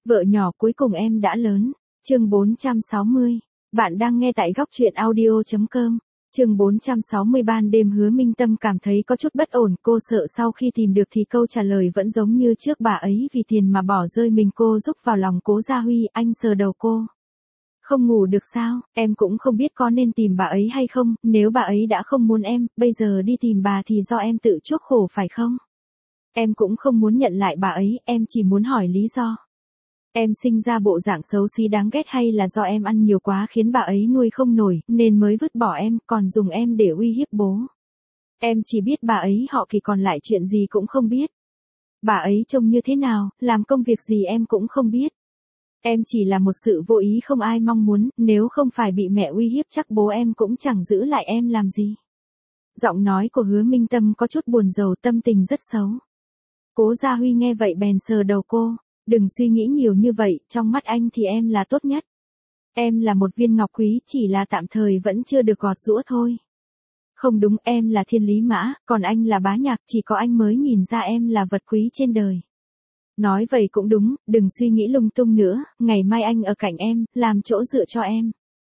Vợ nhỏ cuối cùng em đã lớn. Chương 460. Bạn đang nghe tại góc truyện audio.com. Chương 460. Ban đêm Hứa Minh Tâm cảm thấy có chút bất ổn, cô sợ sau khi tìm được thì câu trả lời vẫn giống như trước, bà ấy vì tiền mà bỏ rơi mình. Cô rúc vào lòng Cố Gia Huy, anh sờ đầu cô. Không ngủ được sao? Em cũng không biết có nên tìm bà ấy hay không, nếu bà ấy đã không muốn em, bây giờ đi tìm bà thì do em tự chuốc khổ phải không? Em cũng không muốn nhận lại bà ấy, em chỉ muốn hỏi lý do. Em sinh ra bộ dạng xấu xí đáng ghét hay là do em ăn nhiều quá khiến bà ấy nuôi không nổi, nên mới vứt bỏ em, còn dùng em để uy hiếp bố. Em chỉ biết bà ấy họ Kỳ, còn lại chuyện gì cũng không biết. Bà ấy trông như thế nào, làm công việc gì em cũng không biết. Em chỉ là một sự vô ý không ai mong muốn, nếu không phải bị mẹ uy hiếp chắc bố em cũng chẳng giữ lại em làm gì. Giọng nói của Hứa Minh Tâm có chút buồn rầu, tâm tình rất xấu. Cố Gia Huy nghe vậy bèn sờ đầu cô. Đừng suy nghĩ nhiều như vậy, trong mắt anh thì em là tốt nhất. Em là một viên ngọc quý, chỉ là tạm thời vẫn chưa được gọt giũa thôi. Không đúng, em là thiên lý mã, còn anh là bá nhạc, chỉ có anh mới nhìn ra em là vật quý trên đời. Nói vậy cũng đúng, đừng suy nghĩ lung tung nữa, ngày mai anh ở cạnh em, làm chỗ dựa cho em.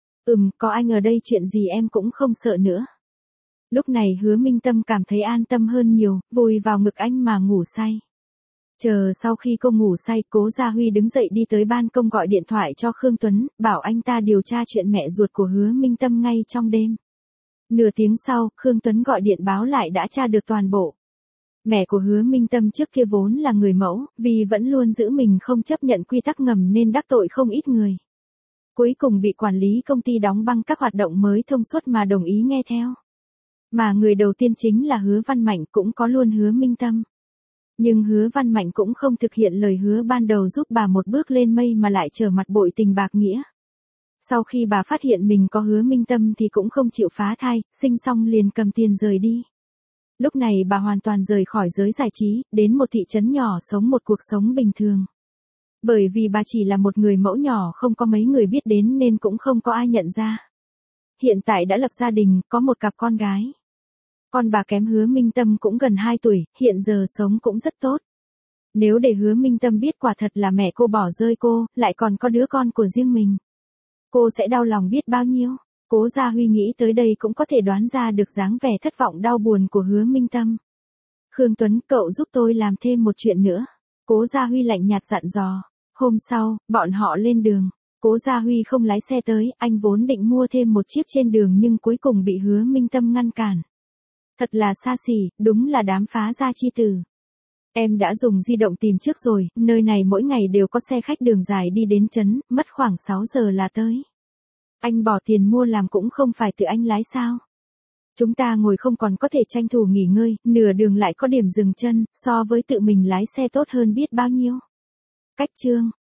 Có anh ở đây chuyện gì em cũng không sợ nữa. Lúc này Hứa Minh Tâm cảm thấy an tâm hơn nhiều, vùi vào ngực anh mà ngủ say. Chờ sau khi cô ngủ say, Cố Gia Huy đứng dậy đi tới ban công gọi điện thoại cho Khương Tuấn, bảo anh ta điều tra chuyện mẹ ruột của Hứa Minh Tâm ngay trong đêm. Nửa tiếng sau, Khương Tuấn gọi điện báo lại đã tra được toàn bộ. Mẹ của Hứa Minh Tâm trước kia vốn là người mẫu, vì vẫn luôn giữ mình không chấp nhận quy tắc ngầm nên đắc tội không ít người. Cuối cùng bị quản lý công ty đóng băng các hoạt động mới thông suốt mà đồng ý nghe theo. Mà người đầu tiên chính là Hứa Văn Mạnh, cũng có luôn Hứa Minh Tâm. Nhưng Hứa Văn Mạnh cũng không thực hiện lời hứa ban đầu giúp bà một bước lên mây mà lại trở mặt bội tình bạc nghĩa. Sau khi bà phát hiện mình có Hứa Minh Tâm thì cũng không chịu phá thai, sinh xong liền cầm tiền rời đi. Lúc này bà hoàn toàn rời khỏi giới giải trí, đến một thị trấn nhỏ sống một cuộc sống bình thường. Bởi vì bà chỉ là một người mẫu nhỏ không có mấy người biết đến nên cũng không có ai nhận ra. Hiện tại đã lập gia đình, có một cặp con gái. Con bà kém Hứa Minh Tâm cũng gần 2 tuổi, hiện giờ sống cũng rất tốt. Nếu để Hứa Minh Tâm biết quả thật là mẹ cô bỏ rơi cô, lại còn có đứa con của riêng mình, cô sẽ đau lòng biết bao nhiêu. Cố Gia Huy nghĩ tới đây cũng có thể đoán ra được dáng vẻ thất vọng đau buồn của Hứa Minh Tâm. Khương Tuấn, cậu giúp tôi làm thêm một chuyện nữa. Cố Gia Huy lạnh nhạt dặn dò. Hôm sau, bọn họ lên đường. Cố Gia Huy không lái xe tới, anh vốn định mua thêm một chiếc trên đường nhưng cuối cùng bị Hứa Minh Tâm ngăn cản. Thật là xa xỉ, đúng là đám phá gia chi tử. Em đã dùng di động tìm trước rồi, nơi này mỗi ngày đều có xe khách đường dài đi đến trấn, mất khoảng 6 giờ là tới. Anh bỏ tiền mua làm cũng không phải tự anh lái sao? Chúng ta ngồi không còn có thể tranh thủ nghỉ ngơi, nửa đường lại có điểm dừng chân, so với tự mình lái xe tốt hơn biết bao nhiêu. Cách chương.